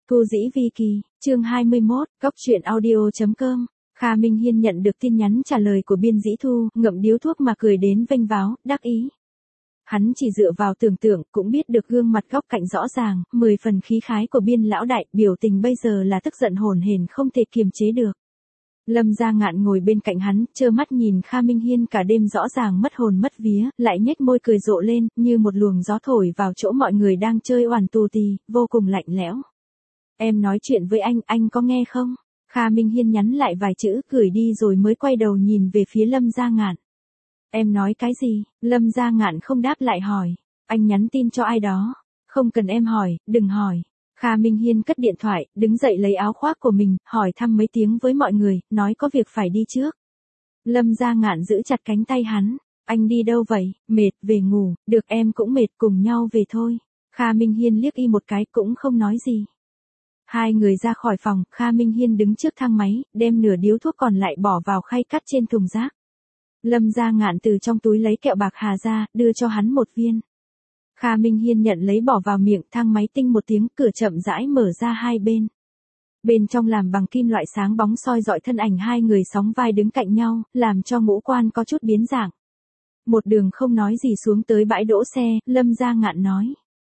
Thu Dĩ Vi Kỳ, chương 21, Cóc truyện audio.com. Kha Minh Hiên nhận được tin nhắn trả lời của Biên Dĩ Thu, ngậm điếu thuốc mà cười đến vênh váo, đắc ý. Hắn chỉ dựa vào tưởng tượng, cũng biết được gương mặt góc cạnh rõ ràng, 10 phần khí khái của Biên lão đại, biểu tình bây giờ là tức giận hổn hển không thể kiềm chế được. Lâm Gia Ngạn ngồi bên cạnh hắn, trơ mắt nhìn Kha Minh Hiên cả đêm rõ ràng mất hồn mất vía, lại nhếch môi cười rộ lên, như một luồng gió thổi vào chỗ mọi người đang chơi oằn tù tì, vô cùng lạnh lẽo. Em nói chuyện với anh có nghe không? Kha Minh Hiên nhắn lại vài chữ, gửi đi rồi mới quay đầu nhìn về phía Lâm Gia Ngạn. Em nói cái gì? Lâm Gia Ngạn không đáp lại hỏi. Anh nhắn tin cho ai đó? Không cần em hỏi, đừng hỏi. Kha Minh Hiên cất điện thoại, đứng dậy lấy áo khoác của mình, hỏi thăm mấy tiếng với mọi người, nói có việc phải đi trước. Lâm Gia Ngạn giữ chặt cánh tay hắn. Anh đi đâu vậy? Mệt, về ngủ, được em cũng mệt, cùng nhau về thôi. Kha Minh Hiên liếc y một cái cũng không nói gì. Hai người ra khỏi phòng, Kha Minh Hiên đứng trước thang máy, đem nửa điếu thuốc còn lại bỏ vào khay cắt trên thùng rác. Lâm Gia Ngạn từ trong túi lấy kẹo bạc hà ra, đưa cho hắn một viên. Kha Minh Hiên nhận lấy bỏ vào miệng, thang máy tinh một tiếng, cửa chậm rãi mở ra hai bên. Bên trong làm bằng kim loại sáng bóng soi dọi thân ảnh hai người sóng vai đứng cạnh nhau, làm cho ngũ quan có chút biến dạng. Một đường không nói gì xuống tới bãi đỗ xe, Lâm Gia Ngạn nói.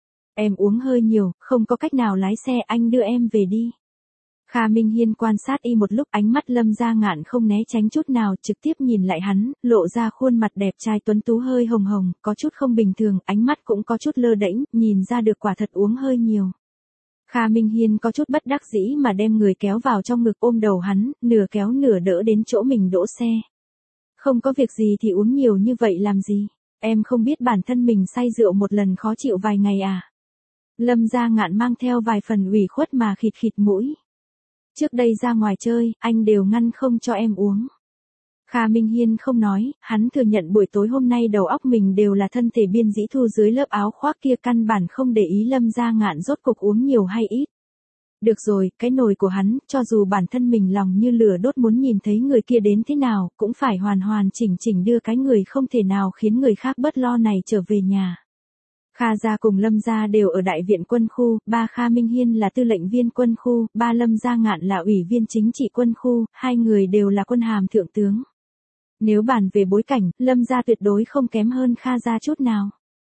Em uống hơi nhiều, không có cách nào lái xe, anh đưa em về đi. Kha Minh Hiên quan sát y một lúc, ánh mắt Lâm Gia Ngạn không né tránh chút nào, trực tiếp nhìn lại hắn, lộ ra khuôn mặt đẹp trai tuấn tú hơi hồng hồng, có chút không bình thường, ánh mắt cũng có chút lơ đễnh, nhìn ra được quả thật uống hơi nhiều. Kha Minh Hiên có chút bất đắc dĩ mà đem người kéo vào trong ngực ôm đầu hắn, nửa kéo nửa đỡ đến chỗ mình đỗ xe. Không có việc gì thì uống nhiều như vậy làm gì? Em không biết bản thân mình say rượu một lần khó chịu vài ngày à? Lâm Gia Ngạn mang theo vài phần ủy khuất mà khịt khịt mũi. Trước đây ra ngoài chơi, anh đều ngăn không cho em uống. Kha Minh Hiên không nói, hắn thừa nhận buổi tối hôm nay đầu óc mình đều là thân thể Biên Dĩ Thu dưới lớp áo khoác kia, căn bản không để ý Lâm Gia Ngạn rốt cục uống nhiều hay ít. Được rồi, cái nồi của hắn, cho dù bản thân mình lòng như lửa đốt muốn nhìn thấy người kia đến thế nào, cũng phải hoàn hoàn chỉnh chỉnh đưa cái người không thể nào khiến người khác bớt lo này trở về nhà. Kha gia cùng Lâm gia đều ở đại viện quân khu, ba Kha Minh Hiên là tư lệnh viên quân khu, ba Lâm Gia Ngạn là ủy viên chính trị quân khu, hai người đều là quân hàm thượng tướng. Nếu bàn về bối cảnh, Lâm gia tuyệt đối không kém hơn Kha gia chút nào.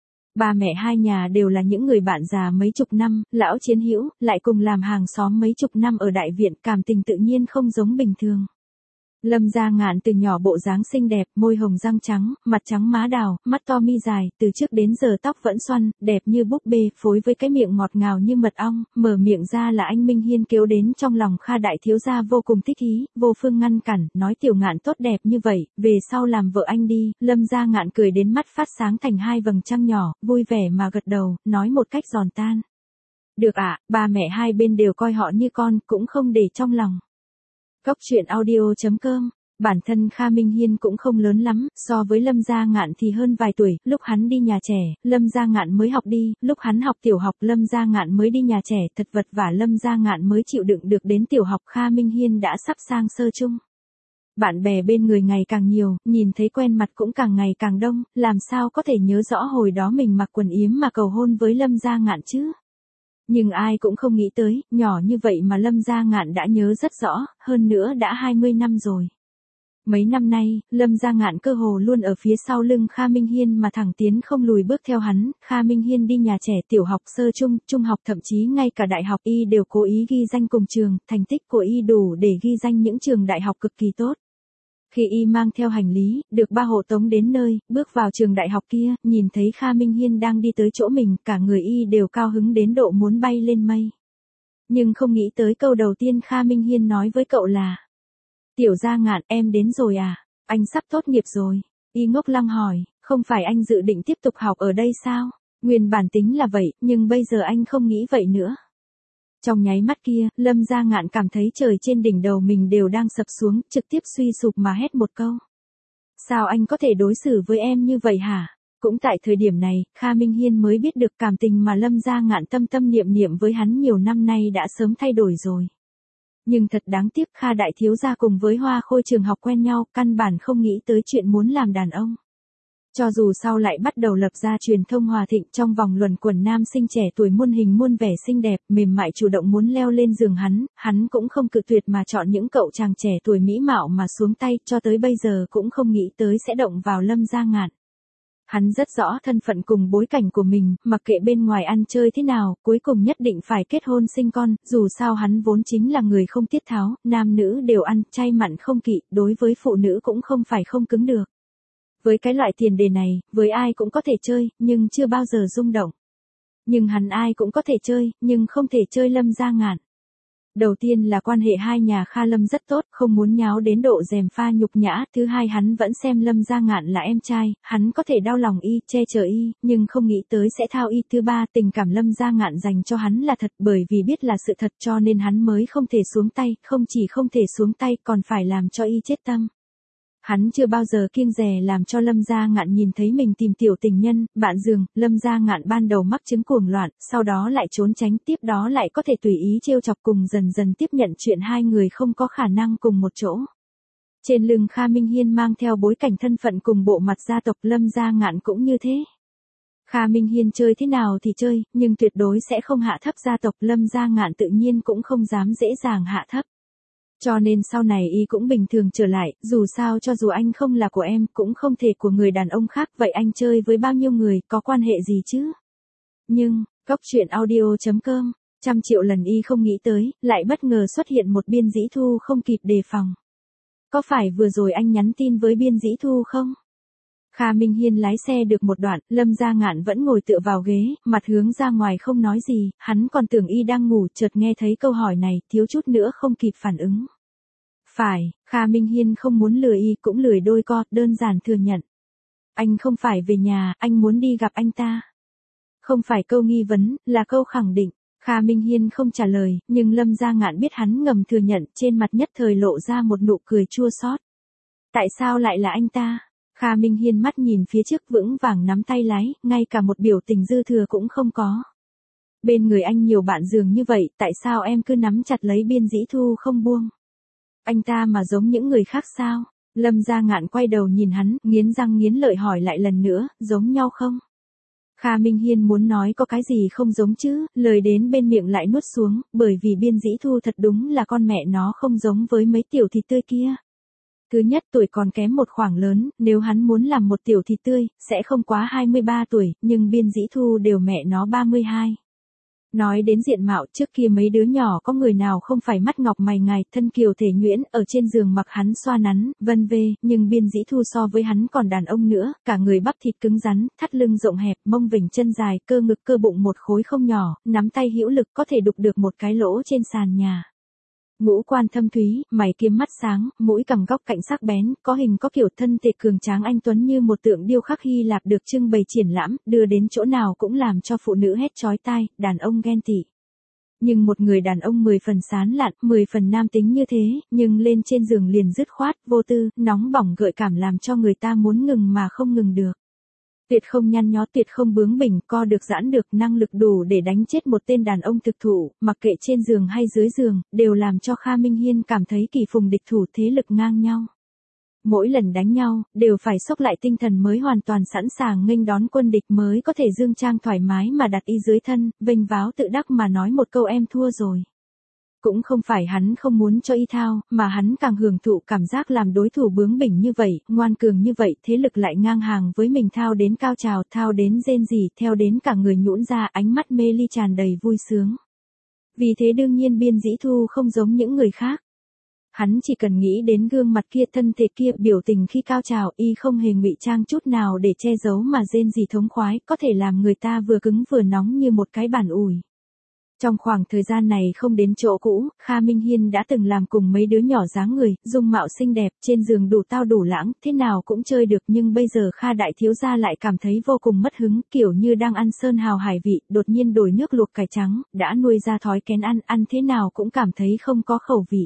Ba mẹ hai nhà đều là những người bạn già mấy chục năm, lão chiến hữu, lại cùng làm hàng xóm mấy chục năm ở đại viện, cảm tình tự nhiên không giống bình thường. Lâm Gia Ngạn từ nhỏ bộ dáng xinh đẹp, môi hồng răng trắng, mặt trắng má đào, mắt to mi dài, từ trước đến giờ tóc vẫn xoăn, đẹp như búp bê, phối với cái miệng ngọt ngào như mật ong, mở miệng ra là anh Minh Hiên kêu đến trong lòng Kha đại thiếu gia vô cùng thích ý, vô phương ngăn cản, nói Tiểu Ngạn tốt đẹp như vậy, về sau làm vợ anh đi. Lâm Gia Ngạn cười đến mắt phát sáng thành hai vầng trăng nhỏ, vui vẻ mà gật đầu, nói một cách giòn tan. Được ạ, ba mẹ hai bên đều coi họ như con, cũng không để trong lòng. Cóc truyện audio.com. Bản thân Kha Minh Hiên cũng không lớn lắm, so với Lâm Gia Ngạn thì hơn vài tuổi, lúc hắn đi nhà trẻ, Lâm Gia Ngạn mới học đi, lúc hắn học tiểu học Lâm Gia Ngạn mới đi nhà trẻ, thật vật vả Lâm Gia Ngạn mới chịu đựng được đến tiểu học, Kha Minh Hiên đã sắp sang sơ chung. Bạn bè bên người ngày càng nhiều, nhìn thấy quen mặt cũng càng ngày càng đông, làm sao có thể nhớ rõ hồi đó mình mặc quần yếm mà cầu hôn với Lâm Gia Ngạn chứ? Nhưng ai cũng không nghĩ tới, nhỏ như vậy mà Lâm Gia Ngạn đã nhớ rất rõ, hơn nữa đã 20 năm rồi. Mấy năm nay, Lâm Gia Ngạn cơ hồ luôn ở phía sau lưng Kha Minh Hiên mà thẳng tiến không lùi bước theo hắn. Kha Minh Hiên đi nhà trẻ, tiểu học, sơ trung, trung học, thậm chí ngay cả đại học y đều cố ý ghi danh cùng trường, thành tích của y đủ để ghi danh những trường đại học cực kỳ tốt. Khi y mang theo hành lý, được ba hộ tống đến nơi, bước vào trường đại học kia, nhìn thấy Kha Minh Hiên đang đi tới chỗ mình, cả người y đều cao hứng đến độ muốn bay lên mây. Nhưng không nghĩ tới câu đầu tiên Kha Minh Hiên nói với cậu là: Tiểu Gia Ngạn, em đến rồi à? Anh sắp tốt nghiệp rồi. Y ngốc lăng hỏi, không phải anh dự định tiếp tục học ở đây sao? Nguyên bản tính là vậy, nhưng bây giờ anh không nghĩ vậy nữa. Trong nháy mắt kia, Lâm Gia Ngạn cảm thấy trời trên đỉnh đầu mình đều đang sập xuống, trực tiếp suy sụp mà hét một câu. Sao anh có thể đối xử với em như vậy hả? Cũng tại thời điểm này, Kha Minh Hiên mới biết được cảm tình mà Lâm Gia Ngạn tâm tâm niệm niệm với hắn nhiều năm nay đã sớm thay đổi rồi. Nhưng thật đáng tiếc, Kha đại thiếu gia cùng với Hoa Khôi trường học quen nhau, căn bản không nghĩ tới chuyện muốn làm đàn ông. Cho dù sau lại bắt đầu lập ra truyền thông hòa thịnh trong vòng luẩn quẩn nam sinh trẻ tuổi muôn hình muôn vẻ xinh đẹp, mềm mại chủ động muốn leo lên giường hắn cũng không cự tuyệt mà chọn những cậu chàng trẻ tuổi mỹ mạo mà xuống tay, cho tới bây giờ cũng không nghĩ tới sẽ động vào Lâm Gia Ngạn. Hắn rất rõ thân phận cùng bối cảnh của mình, mặc kệ bên ngoài ăn chơi thế nào, cuối cùng nhất định phải kết hôn sinh con, dù sao hắn vốn chính là người không tiết tháo, nam nữ đều ăn, chay mặn không kỵ, đối với phụ nữ cũng không phải không cứng được. Với cái loại tiền đề này, với ai cũng có thể chơi, nhưng chưa bao giờ rung động. Nhưng hắn ai cũng có thể chơi, nhưng không thể chơi Lâm Gia Ngạn. Đầu tiên là quan hệ hai nhà Kha Lâm rất tốt, không muốn nháo đến độ gièm pha nhục nhã. Thứ hai, hắn vẫn xem Lâm Gia Ngạn là em trai, hắn có thể đau lòng y, che chở y, nhưng không nghĩ tới sẽ thao y. Thứ ba, tình cảm Lâm Gia Ngạn dành cho hắn là thật, bởi vì biết là sự thật cho nên hắn mới không thể xuống tay, không chỉ không thể xuống tay còn phải làm cho y chết tâm. Hắn chưa bao giờ kiêng dè làm cho Lâm Gia Ngạn nhìn thấy mình tìm tiểu tình nhân, bạn giường. Lâm Gia Ngạn ban đầu mắc chứng cuồng loạn, sau đó lại trốn tránh, tiếp đó lại có thể tùy ý trêu chọc, cùng dần dần tiếp nhận chuyện hai người không có khả năng cùng một chỗ. Trên lưng Kha Minh Hiên mang theo bối cảnh thân phận cùng bộ mặt gia tộc, Lâm Gia Ngạn cũng như thế. Kha Minh Hiên chơi thế nào thì chơi, nhưng tuyệt đối sẽ không hạ thấp gia tộc, Lâm Gia Ngạn tự nhiên cũng không dám dễ dàng hạ thấp. Cho nên sau này y cũng bình thường trở lại, dù sao cho dù anh không là của em, cũng không thể của người đàn ông khác, vậy anh chơi với bao nhiêu người, có quan hệ gì chứ? Nhưng, Cốc Truyện Audio.com, 100 triệu lần y không nghĩ tới, lại bất ngờ xuất hiện một Biên Dĩ Thu không kịp đề phòng. Có phải vừa rồi anh nhắn tin với Biên Dĩ Thu không? Kha Minh Hiên lái xe được một đoạn, Lâm Gia Ngạn vẫn ngồi tựa vào ghế, mặt hướng ra ngoài không nói gì, hắn còn tưởng y đang ngủ, chợt nghe thấy câu hỏi này, thiếu chút nữa không kịp phản ứng. Phải, Kha Minh Hiên không muốn lừa y, cũng lười đôi co, đơn giản thừa nhận. Anh không phải về nhà, anh muốn đi gặp anh ta. Không phải câu nghi vấn, là câu khẳng định. Kha Minh Hiên không trả lời, nhưng Lâm Gia Ngạn biết hắn ngầm thừa nhận, trên mặt nhất thời lộ ra một nụ cười chua xót. Tại sao lại là anh ta? Kha Minh Hiên mắt nhìn phía trước vững vàng nắm tay lái, ngay cả một biểu tình dư thừa cũng không có. Bên người anh nhiều bạn giường như vậy, tại sao em cứ nắm chặt lấy Biên Dĩ Thu không buông? Anh ta mà giống những người khác sao? Lâm Gia Ngạn quay đầu nhìn hắn, nghiến răng nghiến lợi hỏi lại lần nữa, giống nhau không? Kha Minh Hiên muốn nói có cái gì không giống chứ, lời đến bên miệng lại nuốt xuống, bởi vì Biên Dĩ Thu thật đúng là con mẹ nó không giống với mấy tiểu thịt tươi kia. Thứ nhất, tuổi còn kém một khoảng lớn, nếu hắn muốn làm một tiểu thịt tươi, sẽ không quá 23 tuổi, nhưng Biên Dĩ Thu đều mẹ nó 32. Nói đến diện mạo, trước kia mấy đứa nhỏ có người nào không phải mắt ngọc mày ngài, thân kiều thể nhuyễn, ở trên giường mặc hắn xoa nắn, vân vê, nhưng Biên Dĩ Thu so với hắn còn đàn ông nữa, cả người bắp thịt cứng rắn, thắt lưng rộng hẹp, mông vểnh chân dài, cơ ngực cơ bụng một khối không nhỏ, nắm tay hữu lực có thể đục được một cái lỗ trên sàn nhà. Ngũ quan thâm thúy, mày kiếm mắt sáng, mũi cằm góc cạnh sắc bén, có hình có kiểu, thân thể cường tráng anh tuấn như một tượng điêu khắc Hy Lạp được trưng bày triển lãm, đưa đến chỗ nào cũng làm cho phụ nữ hét chói tai, đàn ông ghen tị. Nhưng một người đàn ông 10 phần sán lạn, 10 phần nam tính như thế, nhưng lên trên giường liền dứt khoát, vô tư, nóng bỏng gợi cảm làm cho người ta muốn ngừng mà không ngừng được. Tuyệt không nhăn nhó, tuyệt không bướng bỉnh, co được giãn được, năng lực đủ để đánh chết một tên đàn ông thực thụ, mặc kệ trên giường hay dưới giường, đều làm cho Kha Minh Hiên cảm thấy kỳ phùng địch thủ thế lực ngang nhau. Mỗi lần đánh nhau, đều phải xốc lại tinh thần mới hoàn toàn sẵn sàng nghênh đón quân địch, mới có thể dương trang thoải mái mà đặt y dưới thân, vênh váo tự đắc mà nói một câu em thua rồi. Cũng không phải hắn không muốn cho y thao, mà hắn càng hưởng thụ cảm giác làm đối thủ bướng bỉnh như vậy, ngoan cường như vậy, thế lực lại ngang hàng với mình, thao đến cao trào, thao đến rên rỉ, theo đến cả người nhũn ra, ánh mắt mê ly tràn đầy vui sướng. Vì thế đương nhiên Biên Dĩ Thu không giống những người khác. Hắn chỉ cần nghĩ đến gương mặt kia, thân thể kia, biểu tình khi cao trào, y không hề ngụy trang chút nào để che giấu mà rên rỉ thống khoái, có thể làm người ta vừa cứng vừa nóng như một cái bàn ủi. Trong khoảng thời gian này không đến chỗ cũ, Kha Minh Hiên đã từng làm cùng mấy đứa nhỏ dáng người, dung mạo xinh đẹp, trên giường đủ tao đủ lãng, thế nào cũng chơi được, nhưng bây giờ Kha đại thiếu gia lại cảm thấy vô cùng mất hứng, kiểu như đang ăn sơn hào hải vị, đột nhiên đổi nước luộc cải trắng, đã nuôi ra thói kén ăn thế nào cũng cảm thấy không có khẩu vị.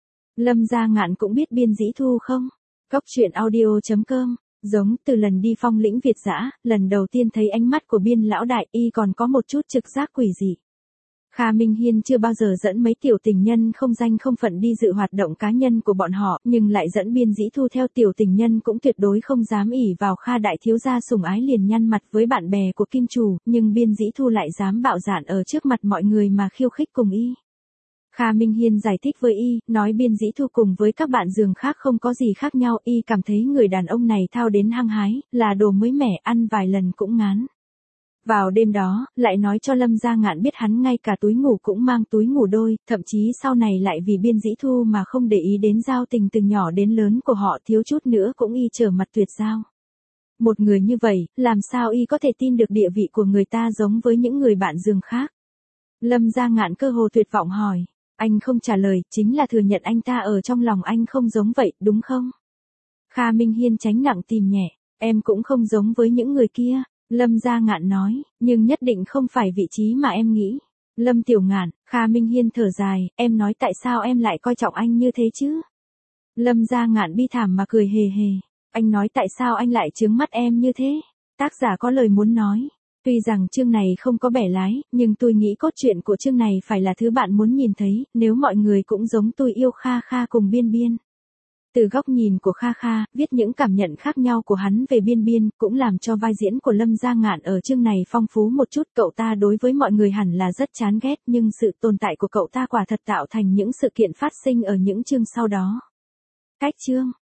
Lâm Gia Ngạn cũng biết Biên Dĩ Thu không? Cốc Truyện Audio.com, giống từ lần đi Phong Lĩnh Việt dã, lần đầu tiên thấy ánh mắt của Biên lão đại, y còn có một chút trực giác quỷ dị. Kha Minh Hiên chưa bao giờ dẫn mấy tiểu tình nhân không danh không phận đi dự hoạt động cá nhân của bọn họ, nhưng lại dẫn Biên Dĩ Thu theo. Tiểu tình nhân cũng tuyệt đối không dám ỷ vào Kha đại thiếu gia sủng ái liền nhăn mặt với bạn bè của Kim chủ, nhưng Biên Dĩ Thu lại dám bạo dạn ở trước mặt mọi người mà khiêu khích cùng y. Kha Minh Hiên giải thích với y, nói Biên Dĩ Thu cùng với các bạn giường khác không có gì khác nhau, y cảm thấy người đàn ông này thao đến hăng hái, là đồ mới mẻ, ăn vài lần cũng ngán. Vào đêm đó, lại nói cho Lâm Gia Ngạn biết hắn ngay cả túi ngủ cũng mang túi ngủ đôi, thậm chí sau này lại vì Biên Dĩ Thu mà không để ý đến giao tình từ nhỏ đến lớn của họ, thiếu chút nữa cũng y trở mặt tuyệt giao. Một người như vậy, làm sao y có thể tin được địa vị của người ta giống với những người bạn giường khác? Lâm Gia Ngạn cơ hồ tuyệt vọng hỏi. Anh không trả lời, chính là thừa nhận anh ta ở trong lòng anh không giống vậy, đúng không? Kha Minh Hiên tránh nặng tìm nhẹ, em cũng không giống với những người kia. Lâm Gia Ngạn nói, nhưng nhất định không phải vị trí mà em nghĩ. Lâm Tiểu Ngạn, Kha Minh Hiên thở dài, em nói tại sao em lại coi trọng anh như thế chứ? Lâm Gia Ngạn bi thảm mà cười hề hề. Anh nói tại sao anh lại trướng mắt em như thế? Tác giả có lời muốn nói. Tuy rằng chương này không có bẻ lái, nhưng tôi nghĩ cốt truyện của chương này phải là thứ bạn muốn nhìn thấy, nếu mọi người cũng giống tôi yêu Kha Kha cùng Biên Biên. Từ góc nhìn của Kha Kha, viết những cảm nhận khác nhau của hắn về Biên Biên, cũng làm cho vai diễn của Lâm Gia Ngạn ở chương này phong phú một chút. Cậu ta đối với mọi người hẳn là rất chán ghét, nhưng sự tồn tại của cậu ta quả thật tạo thành những sự kiện phát sinh ở những chương sau đó. Cách chương